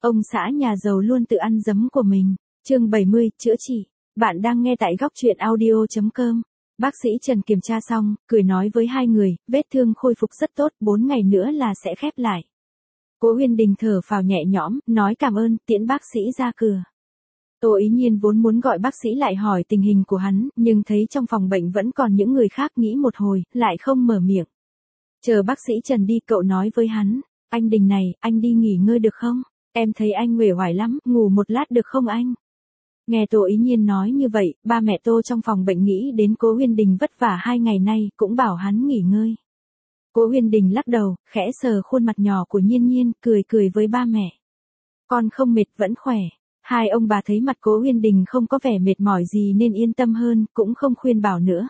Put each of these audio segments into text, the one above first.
Ông xã nhà giàu luôn tự ăn giấm của mình. Chương 70, chữa trị. Bạn đang nghe tại góc truyện audio.com. Bác sĩ Trần kiểm tra xong, cười nói với hai người, vết thương khôi phục rất tốt, 4 ngày nữa là sẽ khép lại. Cố Uyên Đình thở phào nhẹ nhõm, nói cảm ơn, tiễn bác sĩ ra cửa. Tô Ý Nhiên vốn muốn gọi bác sĩ lại hỏi tình hình của hắn, nhưng thấy trong phòng bệnh vẫn còn những người khác, nghĩ một hồi, lại không mở miệng. Chờ bác sĩ Trần đi, cậu nói với hắn, anh Đình này, anh đi nghỉ ngơi được không? Em thấy anh uể oải lắm, ngủ một lát được không anh? Nghe Tô Ý Nhiên nói như vậy, ba mẹ Tô trong phòng bệnh nghĩ đến Cố Uyên Đình vất vả 2 ngày nay, cũng bảo hắn nghỉ ngơi. Cố Uyên Đình lắc đầu, khẽ sờ khuôn mặt nhỏ của Nhiên Nhiên, cười với ba mẹ. Con không mệt, vẫn khỏe. Hai ông bà thấy mặt Cố Uyên Đình không có vẻ mệt mỏi gì nên yên tâm hơn, cũng không khuyên bảo nữa.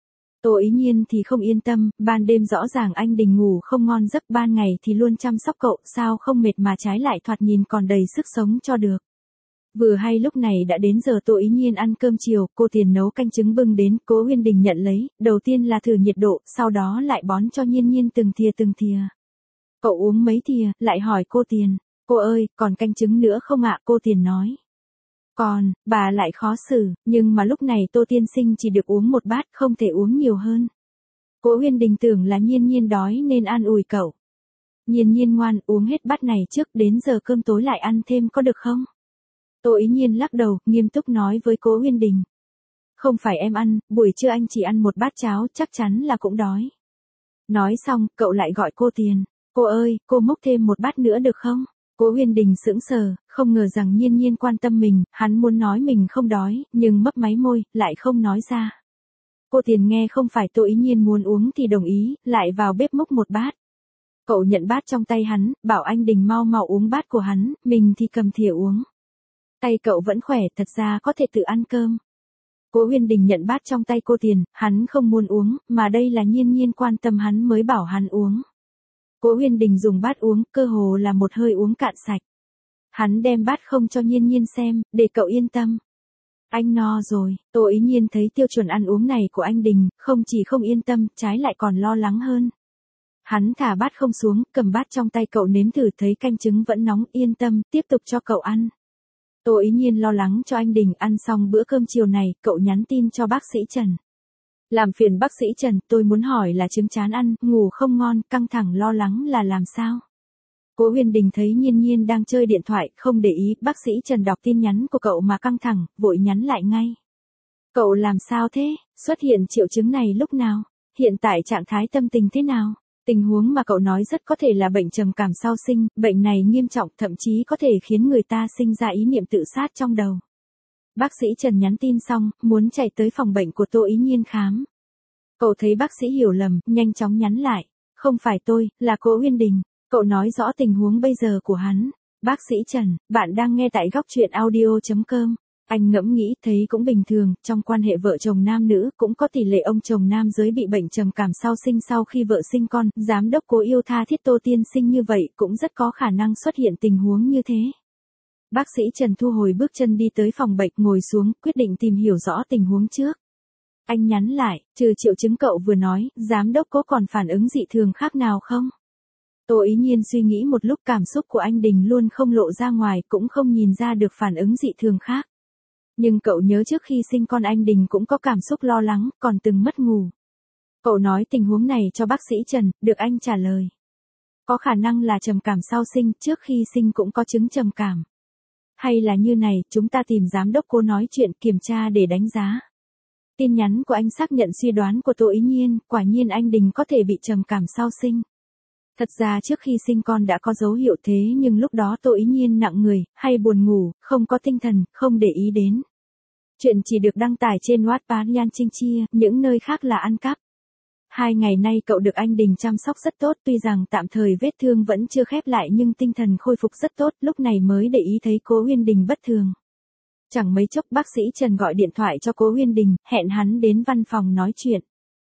Tô Ý Nhiên thì không yên tâm, ban đêm rõ ràng anh Đình ngủ không ngon giấc, ban ngày thì luôn chăm sóc cậu, sao không mệt mà trái lại thoạt nhìn còn đầy sức sống cho được. Vừa hay lúc này đã đến giờ Tô Ý Nhiên ăn cơm chiều, cô Tiền nấu canh trứng bưng đến, Cố Uyên Đình nhận lấy, đầu tiên là thử nhiệt độ, sau đó lại bón cho Nhiên Nhiên từng thìa. Cậu uống mấy thìa, lại hỏi cô Tiền, cô ơi, còn canh trứng nữa không ạ? Cô Tiền nói. Còn, bà lại khó xử, nhưng mà lúc này Tô tiên sinh chỉ được uống một bát, không thể uống nhiều hơn. Cố Uyên Đình tưởng là Nhiên Nhiên đói nên an ủi cậu. Nhiên Nhiên ngoan, uống hết bát này trước, đến giờ cơm tối lại ăn thêm có được không? Tô Ý Nhiên lắc đầu, nghiêm túc nói với Cố Uyên Đình. Không phải em ăn, buổi trưa anh chỉ ăn một bát cháo, chắc chắn là cũng đói. Nói xong, cậu lại gọi cô Tiền. Cô ơi, cô múc thêm một bát nữa được không? Cố Uyên Đình sững sờ, không ngờ rằng Nhiên Nhiên quan tâm mình, hắn muốn nói mình không đói, nhưng mấp máy môi, lại không nói ra. Cô Tiền nghe không phải Tô Ý Nhiên muốn uống thì đồng ý, lại vào bếp múc một bát. Cậu nhận bát trong tay hắn, bảo anh Đình mau uống bát của hắn, mình thì cầm thìa uống. Tay cậu vẫn khỏe, thật ra có thể tự ăn cơm. Cố Uyên Đình nhận bát trong tay cô Tiền, hắn không muốn uống, mà đây là Nhiên Nhiên quan tâm hắn mới bảo hắn uống. Cố Uyên Đình dùng bát uống, cơ hồ là một hơi uống cạn sạch. Hắn đem bát không cho Nhiên Nhiên xem, để cậu yên tâm. Anh no rồi. Tô Ý Nhiên thấy tiêu chuẩn ăn uống này của anh Đình, không chỉ không yên tâm, trái lại còn lo lắng hơn. Hắn thả bát không xuống, cầm bát trong tay cậu nếm thử, thấy canh trứng vẫn nóng, yên tâm, tiếp tục cho cậu ăn. Tô Ý Nhiên lo lắng cho anh Đình. Ăn xong bữa cơm chiều này, cậu nhắn tin cho bác sĩ Trần. Làm phiền bác sĩ Trần, tôi muốn hỏi là trứng chán ăn, ngủ không ngon, căng thẳng lo lắng là làm sao? Cố Uyên Đình thấy Nhiên Nhiên đang chơi điện thoại, không để ý, bác sĩ Trần đọc tin nhắn của cậu mà căng thẳng, vội nhắn lại ngay. Cậu làm sao thế? Xuất hiện triệu chứng này lúc nào? Hiện tại trạng thái tâm tình thế nào? Tình huống mà cậu nói rất có thể là bệnh trầm cảm sau sinh, bệnh này nghiêm trọng, thậm chí có thể khiến người ta sinh ra ý niệm tự sát trong đầu. Bác sĩ Trần nhắn tin xong, muốn chạy tới phòng bệnh của Tô Ý Nhiên khám. Cậu thấy bác sĩ hiểu lầm, nhanh chóng nhắn lại. Không phải tôi, là Cố Uyên Đình. Cậu nói rõ tình huống bây giờ của hắn. Bác sĩ Trần, bạn đang nghe tại góc truyện audio.com. Anh ngẫm nghĩ, thấy cũng bình thường, trong quan hệ vợ chồng nam nữ, cũng có tỷ lệ ông chồng nam giới bị bệnh trầm cảm sau sinh sau khi vợ sinh con. Giám đốc Cố yêu tha thiết Tô tiên sinh như vậy, cũng rất có khả năng xuất hiện tình huống như thế. Bác sĩ Trần thu hồi bước chân đi tới phòng bệnh, ngồi xuống, quyết định tìm hiểu rõ tình huống trước. Anh nhắn lại, trừ triệu chứng cậu vừa nói, giám đốc có còn phản ứng dị thường khác nào không? Tô Ý Nhiên suy nghĩ một lúc, cảm xúc của anh Đình luôn không lộ ra ngoài, cũng không nhìn ra được phản ứng dị thường khác. Nhưng cậu nhớ trước khi sinh con anh Đình cũng có cảm xúc lo lắng, còn từng mất ngủ. Cậu nói tình huống này cho bác sĩ Trần, được anh trả lời. Có khả năng là trầm cảm sau sinh, trước khi sinh cũng có chứng trầm cảm. Hay là như này, chúng ta tìm giám đốc Cố nói chuyện, kiểm tra để đánh giá. Tin nhắn của anh xác nhận suy đoán của Tô Ý Nhiên, quả nhiên anh Đình có thể bị trầm cảm sau sinh. Thật ra trước khi sinh con đã có dấu hiệu thế, nhưng lúc đó Tô Ý Nhiên nặng người, hay buồn ngủ, không có tinh thần, không để ý đến. Chuyện chỉ được đăng tải trên Wattpad Nhan Trinh Chia, những nơi khác là ăn cắp. 2 ngày nay cậu được anh Đình chăm sóc rất tốt, tuy rằng tạm thời vết thương vẫn chưa khép lại nhưng tinh thần khôi phục rất tốt, lúc này mới để ý thấy Cố Uyên Đình bất thường. Chẳng mấy chốc bác sĩ Trần gọi điện thoại cho Cố Uyên Đình, hẹn hắn đến văn phòng nói chuyện.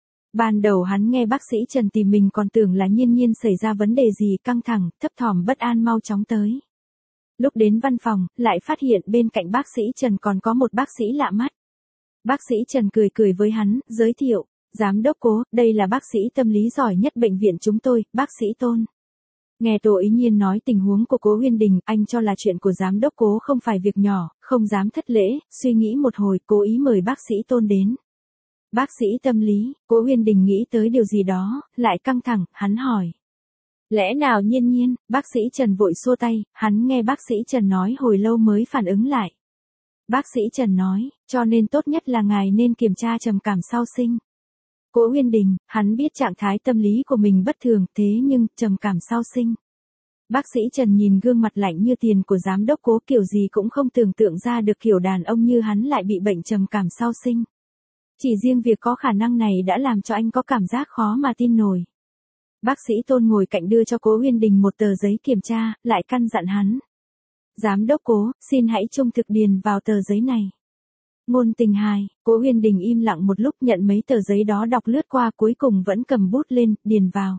Ban đầu hắn nghe bác sĩ Trần tìm mình còn tưởng là Nhiên Nhiên xảy ra vấn đề gì, căng thẳng, thấp thỏm bất an mau chóng tới. Lúc đến văn phòng, lại phát hiện bên cạnh bác sĩ Trần còn có một bác sĩ lạ mắt. Bác sĩ Trần cười với hắn, giới thiệu, giám đốc Cố, đây là bác sĩ tâm lý giỏi nhất bệnh viện chúng tôi, bác sĩ Tôn. Nghe Tô Ý Nhiên nói tình huống của Cố Uyên Đình, anh cho là chuyện của giám đốc Cố không phải việc nhỏ, không dám thất lễ, suy nghĩ một hồi, cố ý mời bác sĩ Tôn đến. Bác sĩ tâm lý, Cố Uyên Đình nghĩ tới điều gì đó, lại căng thẳng, hắn hỏi. Lẽ nào Nhiên Nhiên, bác sĩ Trần vội xua tay, hắn nghe bác sĩ Trần nói hồi lâu mới phản ứng lại. Bác sĩ Trần nói, cho nên tốt nhất là ngài nên kiểm tra trầm cảm sau sinh. Cố Uyên Đình, hắn biết trạng thái tâm lý của mình bất thường, thế nhưng, trầm cảm sau sinh. Bác sĩ Trần nhìn gương mặt lạnh như tiền của giám đốc Cố kiểu gì cũng không tưởng tượng ra được kiểu đàn ông như hắn lại bị bệnh trầm cảm sau sinh. Chỉ riêng việc có khả năng này đã làm cho anh có cảm giác khó mà tin nổi. Bác sĩ Tôn ngồi cạnh đưa cho Cố Uyên Đình một tờ giấy kiểm tra, lại căn dặn hắn. Giám đốc Cố, xin hãy trung thực điền vào tờ giấy này. Ngôn tình hài, Cố Uyên Đình im lặng một lúc nhận mấy tờ giấy đó đọc lướt qua cuối cùng vẫn cầm bút lên, điền vào.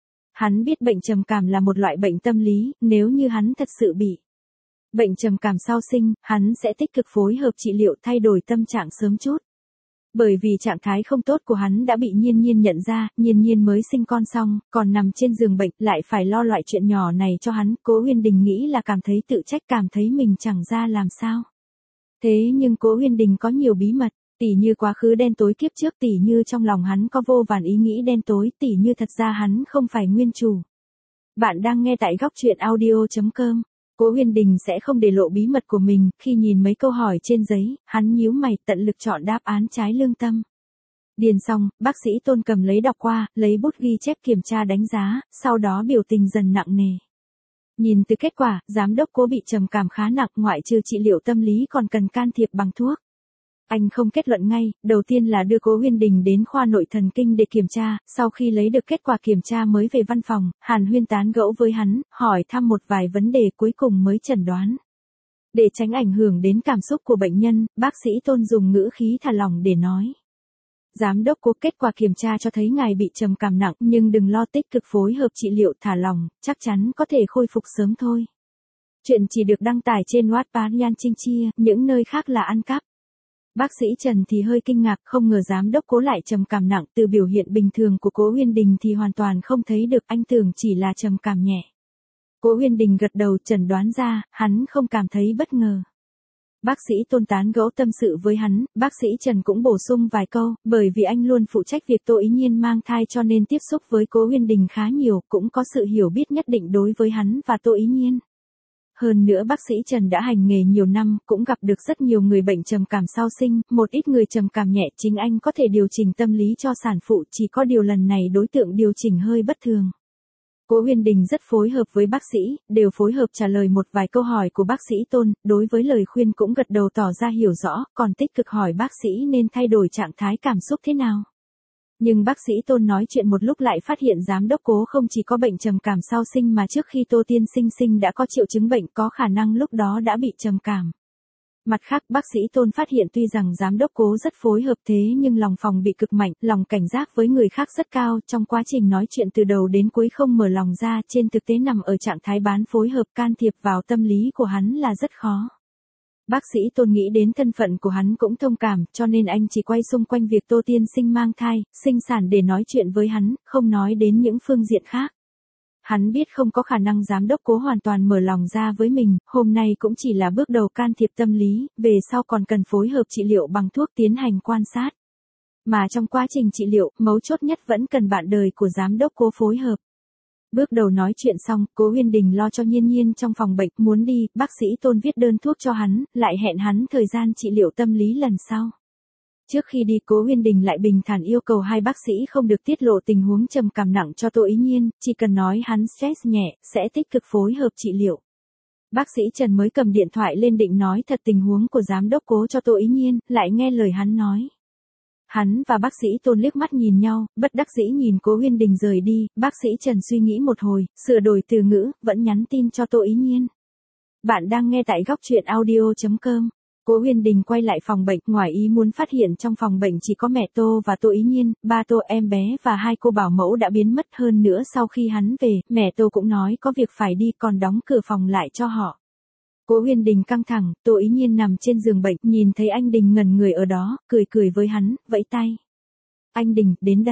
Hắn biết bệnh trầm cảm là một loại bệnh tâm lý, nếu như hắn thật sự bị bệnh trầm cảm sau sinh, hắn sẽ tích cực phối hợp trị liệu thay đổi tâm trạng sớm chút. Bởi vì trạng thái không tốt của hắn đã bị Nhiên Nhiên nhận ra, Nhiên Nhiên mới sinh con xong, còn nằm trên giường bệnh, lại phải lo loại chuyện nhỏ này cho hắn, Cố Uyên Đình nghĩ là cảm thấy tự trách, cảm thấy mình chẳng ra làm sao. Thế nhưng Cố Uyên Đình có nhiều bí mật, tỉ như quá khứ đen tối kiếp trước, tỉ như trong lòng hắn có vô vàn ý nghĩ đen tối, tỉ như thật ra hắn không phải nguyên chủ. Bạn đang nghe tại góc truyện audio.com. Cố Uyên Đình sẽ không để lộ bí mật của mình, khi nhìn mấy câu hỏi trên giấy, hắn nhíu mày, tận lực chọn đáp án trái lương tâm. Điền xong, bác sĩ Tôn cầm lấy đọc qua, lấy bút ghi chép kiểm tra đánh giá, sau đó biểu tình dần nặng nề. Nhìn từ kết quả, giám đốc Cố bị trầm cảm khá nặng, ngoại trừ trị liệu tâm lý còn cần can thiệp bằng thuốc. Anh không kết luận ngay, đầu tiên là đưa Cố Uyên Đình đến khoa nội thần kinh để kiểm tra, sau khi lấy được kết quả kiểm tra mới về văn phòng, Hàn Huyên tán gẫu với hắn, hỏi thăm một vài vấn đề cuối cùng mới chẩn đoán. Để tránh ảnh hưởng đến cảm xúc của bệnh nhân, bác sĩ Tôn dùng ngữ khí thả lỏng để nói. Giám đốc Cố, kết quả kiểm tra cho thấy ngài bị trầm cảm nặng, nhưng đừng lo, tích cực phối hợp trị liệu, thả lỏng, chắc chắn có thể khôi phục sớm thôi. Chuyện chỉ được đăng tải trên Wattpad Nhan Trinh Chia, những nơi khác là ăn cắp. Bác sĩ Trần thì hơi kinh ngạc, không ngờ giám đốc Cố lại trầm cảm nặng, từ biểu hiện bình thường của Cố Uyên Đình thì hoàn toàn không thấy được, anh tưởng chỉ là trầm cảm nhẹ. Cố Uyên Đình gật đầu, chẩn đoán ra, hắn không cảm thấy bất ngờ. Bác sĩ Tôn tán gẫu tâm sự với hắn, bác sĩ Trần cũng bổ sung vài câu, bởi vì anh luôn phụ trách việc Tô Ý Nhiên mang thai cho nên tiếp xúc với Cố Uyên Đình khá nhiều, cũng có sự hiểu biết nhất định đối với hắn và Tô Ý Nhiên. Hơn nữa bác sĩ Trần đã hành nghề nhiều năm, cũng gặp được rất nhiều người bệnh trầm cảm sau sinh, một ít người trầm cảm nhẹ, chính anh có thể điều chỉnh tâm lý cho sản phụ, chỉ có điều lần này đối tượng điều chỉnh hơi bất thường. Cố Uyên Đình rất phối hợp với bác sĩ, đều phối hợp trả lời một vài câu hỏi của bác sĩ Tôn, đối với lời khuyên cũng gật đầu tỏ ra hiểu rõ, còn tích cực hỏi bác sĩ nên thay đổi trạng thái cảm xúc thế nào. Nhưng bác sĩ Tôn nói chuyện một lúc lại phát hiện giám đốc Cố không chỉ có bệnh trầm cảm sau sinh mà trước khi Tô Tiên Sinh đã có triệu chứng bệnh, có khả năng lúc đó đã bị trầm cảm. Mặt khác, bác sĩ Tôn phát hiện tuy rằng giám đốc Cố rất phối hợp thế nhưng lòng phòng bị cực mạnh, lòng cảnh giác với người khác rất cao, trong quá trình nói chuyện từ đầu đến cuối không mở lòng ra, trên thực tế nằm ở trạng thái bán phối hợp, can thiệp vào tâm lý của hắn là rất khó. Bác sĩ Tôn nghĩ đến thân phận của hắn cũng thông cảm, cho nên anh chỉ quay xung quanh việc Tô Tiên Sinh mang thai, sinh sản để nói chuyện với hắn, không nói đến những phương diện khác. Hắn biết không có khả năng giám đốc Cố hoàn toàn mở lòng ra với mình, hôm nay cũng chỉ là bước đầu can thiệp tâm lý, về sau còn cần phối hợp trị liệu bằng thuốc, tiến hành quan sát. Mà trong quá trình trị liệu, mấu chốt nhất vẫn cần bạn đời của giám đốc Cố phối hợp. Bước đầu nói chuyện xong, Cố Uyên Đình lo cho Nhiên Nhiên trong phòng bệnh, muốn đi, bác sĩ Tôn viết đơn thuốc cho hắn, lại hẹn hắn thời gian trị liệu tâm lý lần sau. Trước khi đi, Cố Uyên Đình lại bình thản yêu cầu hai bác sĩ không được tiết lộ tình huống trầm cảm nặng cho Tô Ý Nhiên, chỉ cần nói hắn stress nhẹ, sẽ tích cực phối hợp trị liệu. Bác sĩ Trần mới cầm điện thoại lên định nói thật tình huống của giám đốc Cố cho Tô Ý Nhiên, lại nghe lời hắn nói. Hắn và bác sĩ Tôn liếc mắt nhìn nhau, bất đắc dĩ nhìn Cố Uyên Đình rời đi, bác sĩ Trần suy nghĩ một hồi, sửa đổi từ ngữ, vẫn nhắn tin cho Tô Ý Nhiên. Bạn đang nghe tại góc truyện audio.com. Cố Uyên Đình quay lại phòng bệnh, ngoài ý muốn phát hiện trong phòng bệnh chỉ có mẹ Tô và Tô Ý Nhiên, ba Tô, em bé và hai cô bảo mẫu đã biến mất, hơn nữa sau khi hắn về, mẹ Tô cũng nói có việc phải đi, còn đóng cửa phòng lại cho họ. Cố Uyên Đình căng thẳng, Tô Ý Nhiên nằm trên giường bệnh, nhìn thấy anh Đình ngẩn người ở đó, cười cười với hắn, vẫy tay. Anh Đình, đến đây.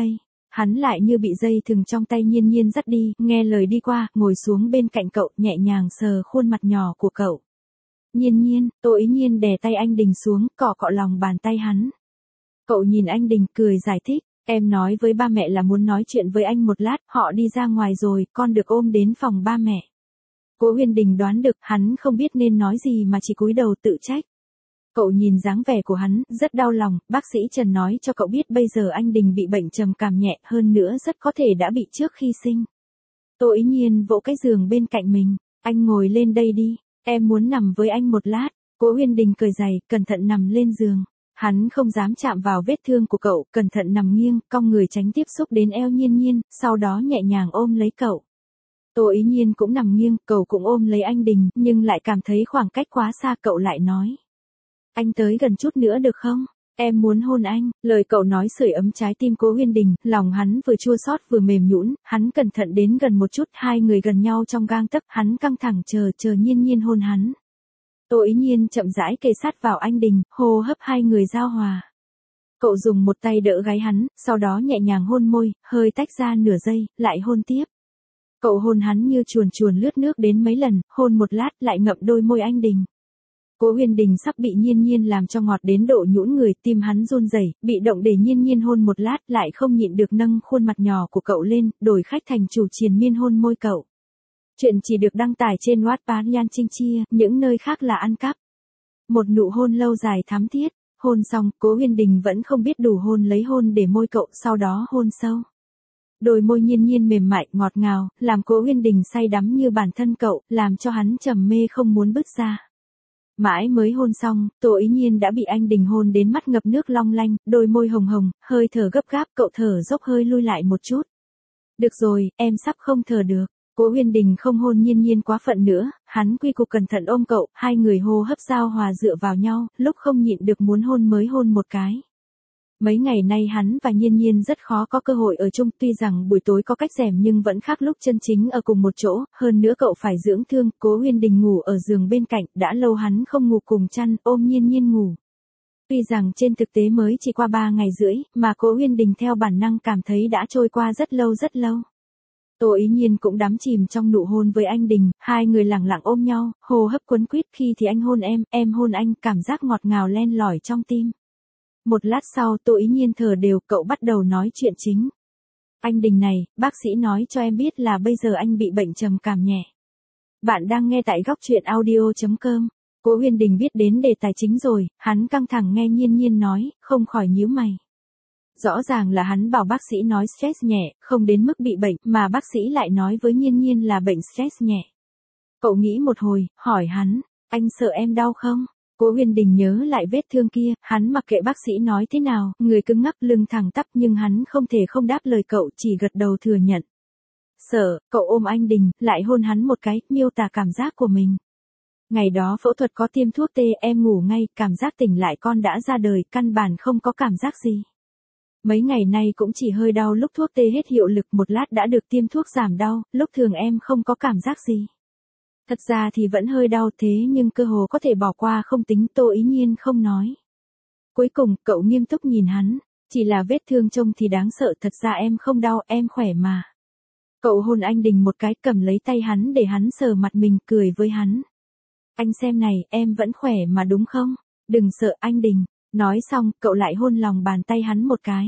Hắn lại như bị dây thừng trong tay Nhiên Nhiên dắt đi, nghe lời đi qua, ngồi xuống bên cạnh cậu, nhẹ nhàng sờ khuôn mặt nhỏ của cậu. Nhiên Nhiên, Tô Ý Nhiên đè tay anh Đình xuống, cọ cọ lòng bàn tay hắn. Cậu nhìn anh Đình, cười giải thích, em nói với ba mẹ là muốn nói chuyện với anh một lát, họ đi ra ngoài rồi, con được ôm đến phòng ba mẹ. Cố Huyền Đình đoán được, hắn không biết nên nói gì mà chỉ cúi đầu tự trách. Cậu nhìn dáng vẻ của hắn, rất đau lòng, bác sĩ Trần nói cho cậu biết bây giờ anh Đình bị bệnh trầm cảm nhẹ, hơn nữa rất có thể đã bị trước khi sinh. Tô Ý Nhiên vỗ cái giường bên cạnh mình, anh ngồi lên đây đi, em muốn nằm với anh một lát. Cố Huyền Đình cởi giày, cẩn thận nằm lên giường. Hắn không dám chạm vào vết thương của cậu, cẩn thận nằm nghiêng, cong người tránh tiếp xúc đến eo Nhiên Nhiên, sau đó nhẹ nhàng ôm lấy cậu. Tô Ý Nhiên cũng nằm nghiêng, cậu cũng ôm lấy anh Đình, nhưng lại cảm thấy khoảng cách quá xa, cậu lại nói. Anh tới gần chút nữa được không? Em muốn hôn anh. Lời cậu nói sưởi ấm trái tim Cố Huyền Đình, lòng hắn vừa chua xót vừa mềm nhũn, hắn cẩn thận đến gần một chút, hai người gần nhau trong gang tấc, hắn căng thẳng chờ Nhiên Nhiên hôn hắn. Tô Ý Nhiên chậm rãi kề sát vào anh Đình, hô hấp hai người giao hòa. Cậu dùng một tay đỡ gáy hắn, sau đó nhẹ nhàng hôn môi, hơi tách ra nửa giây, lại hôn tiếp. Cậu hôn hắn như chuồn chuồn lướt nước đến mấy lần, hôn một lát lại ngậm đôi môi anh Đình. Cố Huyền Đình sắp bị Nhiên Nhiên làm cho ngọt đến độ nhũn người, tim hắn run rẩy, bị động để Nhiên Nhiên hôn một lát, lại không nhịn được nâng khuôn mặt nhỏ của cậu lên, đổi khách thành chủ triền miên hôn môi cậu. Chuyện chỉ được đăng tải trên Wattpad Nhan Trinh Chia, những nơi khác là ăn cắp. Một nụ hôn lâu dài thắm thiết, hôn xong, Cố Huyền Đình vẫn không biết đủ hôn lấy hôn để môi cậu, sau đó hôn sâu. Đôi môi Nhiên Nhiên mềm mại, ngọt ngào, làm Cố Huyền Đình say đắm như bản thân cậu, làm cho hắn trầm mê không muốn bứt ra. Mãi mới hôn xong, Tô Ý Nhiên đã bị anh Đình hôn đến mắt ngập nước long lanh, đôi môi hồng hồng, hơi thở gấp gáp, cậu thở dốc hơi lui lại một chút. Được rồi, em sắp không thở được. Cố Huyền Đình không hôn Nhiên Nhiên quá phận nữa, hắn quy củ cẩn thận ôm cậu, hai người hô hấp giao hòa dựa vào nhau, lúc không nhịn được muốn hôn mới hôn một cái. Mấy ngày nay hắn và Nhiên Nhiên rất khó có cơ hội ở chung, tuy rằng buổi tối có cách rèm nhưng vẫn khác lúc chân chính ở cùng một chỗ, hơn nữa cậu phải dưỡng thương. Cố Huyền Đình ngủ ở giường bên cạnh, đã lâu hắn không ngủ cùng chăn, ôm Nhiên Nhiên ngủ. Tuy rằng trên thực tế mới chỉ qua 3 ngày rưỡi, mà Cố Huyền Đình theo bản năng cảm thấy đã trôi qua rất lâu rất lâu. Tô Ý Nhiên cũng đắm chìm trong nụ hôn với anh Đình, hai người lẳng lặng ôm nhau, hô hấp quấn quýt, khi thì anh hôn em hôn anh, cảm giác ngọt ngào len lỏi trong tim. Một lát sau Tô Ý Nhiên thở đều, cậu bắt đầu nói chuyện chính. Anh Đình này, bác sĩ nói cho em biết là bây giờ anh bị bệnh trầm cảm nhẹ. Bạn đang nghe tại góc truyện audio.com. Cố Huyền Đình biết đến đề tài chính rồi, hắn căng thẳng nghe Nhiên Nhiên nói, không khỏi nhíu mày. Rõ ràng là hắn bảo bác sĩ nói stress nhẹ, không đến mức bị bệnh, mà bác sĩ lại nói với Nhiên Nhiên là bệnh stress nhẹ. Cậu nghĩ một hồi, hỏi hắn, anh sợ em đau không? Cố Huyền Đình nhớ lại vết thương kia, hắn mặc kệ bác sĩ nói thế nào, người cứng ngắc lưng thẳng tắp, nhưng hắn không thể không đáp lời cậu, chỉ gật đầu thừa nhận. Sợ, cậu ôm anh Đình, lại hôn hắn một cái, miêu tả cảm giác của mình. Ngày đó phẫu thuật có tiêm thuốc tê, em ngủ ngay, cảm giác tỉnh lại con đã ra đời, căn bản không có cảm giác gì. Mấy ngày nay cũng chỉ hơi đau lúc thuốc tê hết hiệu lực, một lát đã được tiêm thuốc giảm đau, lúc thường em không có cảm giác gì. Thật ra thì vẫn hơi đau thế nhưng cơ hồ có thể bỏ qua không tính. Tô Ý Nhiên không nói. Cuối cùng cậu nghiêm túc nhìn hắn, chỉ là vết thương trông thì đáng sợ, thật ra em không đau, em khỏe mà. Cậu hôn anh Đình một cái, cầm lấy tay hắn để hắn sờ mặt mình, cười với hắn. Anh xem này, em vẫn khỏe mà đúng không? Đừng sợ anh Đình. Nói xong, cậu lại hôn lòng bàn tay hắn một cái.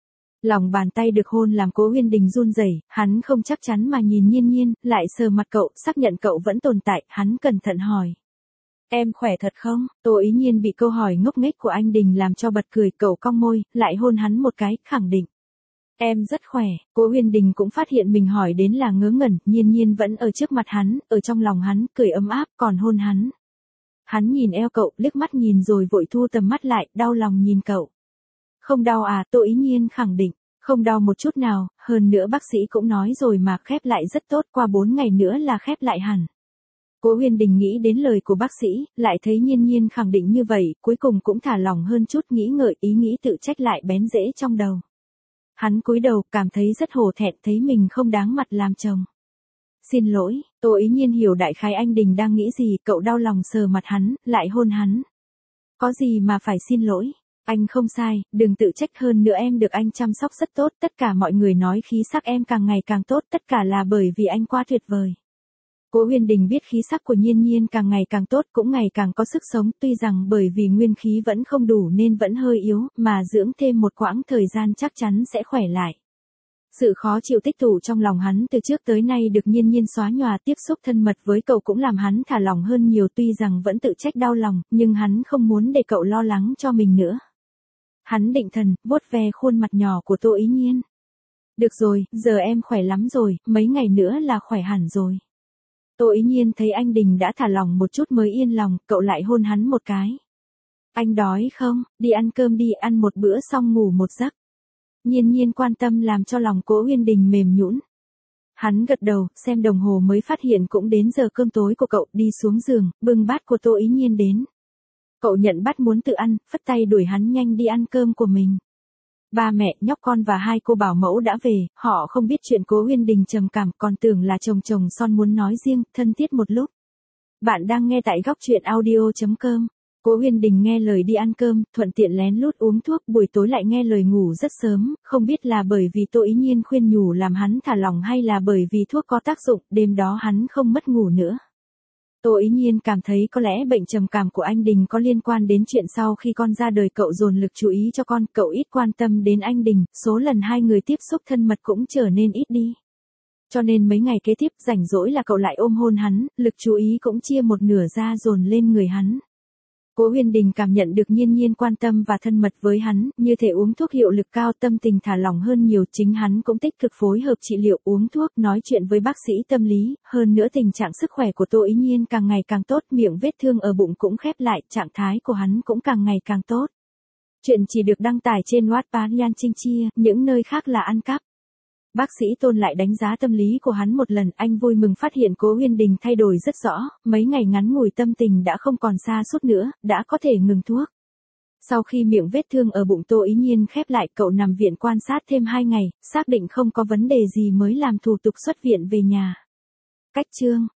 Lòng bàn tay được hôn làm Cố Huyền Đình run rẩy, hắn không chắc chắn mà nhìn Nhiên Nhiên, lại sờ mặt cậu, xác nhận cậu vẫn tồn tại, hắn cẩn thận hỏi. Em khỏe thật không? Tô Ý Nhiên bị câu hỏi ngốc nghếch của anh Đình làm cho bật cười, cậu cong môi, lại hôn hắn một cái, khẳng định. Em rất khỏe. Cố Huyền Đình cũng phát hiện mình hỏi đến là ngớ ngẩn, Nhiên Nhiên vẫn ở trước mặt hắn, ở trong lòng hắn, cười ấm áp, còn hôn hắn. Hắn nhìn eo cậu, liếc mắt nhìn rồi vội thu tầm mắt lại, đau lòng nhìn cậu. Không đau à? Tô Ý Nhiên khẳng định, không đau một chút nào, hơn nữa bác sĩ cũng nói rồi mà, khép lại rất tốt, qua 4 ngày nữa là khép lại hẳn. Cố Huyền Đình nghĩ đến lời của bác sĩ, lại thấy Nhiên Nhiên khẳng định như vậy, cuối cùng cũng thả lòng hơn chút, nghĩ ngợi, ý nghĩ tự trách lại bén rễ trong đầu. Hắn cúi đầu, cảm thấy rất hổ thẹn, thấy mình không đáng mặt làm chồng. Xin lỗi. Tô Ý Nhiên hiểu đại khái anh Đình đang nghĩ gì, cậu đau lòng sờ mặt hắn, lại hôn hắn. Có gì mà phải xin lỗi? Anh không sai, đừng tự trách, hơn nữa em được anh chăm sóc rất tốt, tất cả mọi người nói khí sắc em càng ngày càng tốt, tất cả là bởi vì anh quá tuyệt vời. Cố Uyên Đình biết khí sắc của Nhiên Nhiên càng ngày càng tốt, cũng ngày càng có sức sống, tuy rằng bởi vì nguyên khí vẫn không đủ nên vẫn hơi yếu, mà dưỡng thêm một quãng thời gian chắc chắn sẽ khỏe lại. Sự khó chịu tích tụ trong lòng hắn từ trước tới nay được Nhiên Nhiên xóa nhòa, tiếp xúc thân mật với cậu cũng làm hắn thả lòng hơn nhiều, tuy rằng vẫn tự trách đau lòng, nhưng hắn không muốn để cậu lo lắng cho mình nữa. Hắn định thần, vuốt ve khuôn mặt nhỏ của Tô Ý Nhiên. Được rồi, giờ em khỏe lắm rồi, mấy ngày nữa là khỏe hẳn rồi. Tô Ý Nhiên thấy anh Đình đã thả lòng một chút mới yên lòng, cậu lại hôn hắn một cái. Anh đói không, đi ăn cơm đi, ăn một bữa xong ngủ một giấc. Nhiên Nhiên quan tâm làm cho lòng Cố Uyên Đình mềm nhũn. Hắn gật đầu, xem đồng hồ mới phát hiện cũng đến giờ cơm tối của cậu, đi xuống giường, bưng bát của Tô Ý Nhiên đến. Cậu nhận bát muốn tự ăn, phất tay đuổi hắn nhanh đi ăn cơm của mình. Ba mẹ, nhóc con và hai cô bảo mẫu đã về, họ không biết chuyện Cố Uyên Đình trầm cảm, còn tưởng là chồng son muốn nói riêng, thân thiết một lúc. Bạn đang nghe tại góc truyện audio.com. Cố Uyên Đình nghe lời đi ăn cơm, thuận tiện lén lút uống thuốc, buổi tối lại nghe lời ngủ rất sớm, không biết là bởi vì Tô Ý Nhiên khuyên nhủ làm hắn thả lỏng hay là bởi vì thuốc có tác dụng, đêm đó hắn không mất ngủ nữa. Tô Ý Nhiên cảm thấy có lẽ bệnh trầm cảm của anh Đình có liên quan đến chuyện sau khi con ra đời cậu dồn lực chú ý cho con, cậu ít quan tâm đến anh Đình, số lần hai người tiếp xúc thân mật cũng trở nên ít đi. Cho nên mấy ngày kế tiếp rảnh rỗi là cậu lại ôm hôn hắn, lực chú ý cũng chia một nửa ra dồn lên người hắn. Cố Uyên Đình cảm nhận được Nhiên Nhiên quan tâm và thân mật với hắn, như thể uống thuốc hiệu lực cao, tâm tình thả lỏng hơn nhiều, chính hắn cũng tích cực phối hợp trị liệu, uống thuốc, nói chuyện với bác sĩ tâm lý, hơn nữa tình trạng sức khỏe của Tô Ý Nhiên càng ngày càng tốt, miệng vết thương ở bụng cũng khép lại, trạng thái của hắn cũng càng ngày càng tốt. Chuyện chỉ được đăng tải trên Wattpad Nhan Trinh Chia, những nơi khác là ăn cắp. Bác sĩ Tôn lại đánh giá tâm lý của hắn một lần, anh vui mừng phát hiện Cố Uyên Đình thay đổi rất rõ, mấy ngày ngắn ngủi tâm tình đã không còn sa sút nữa, đã có thể ngừng thuốc. Sau khi miệng vết thương ở bụng Tô Ý Nhiên khép lại, cậu nằm viện quan sát thêm 2 ngày, xác định không có vấn đề gì mới làm thủ tục xuất viện về nhà. Cách chương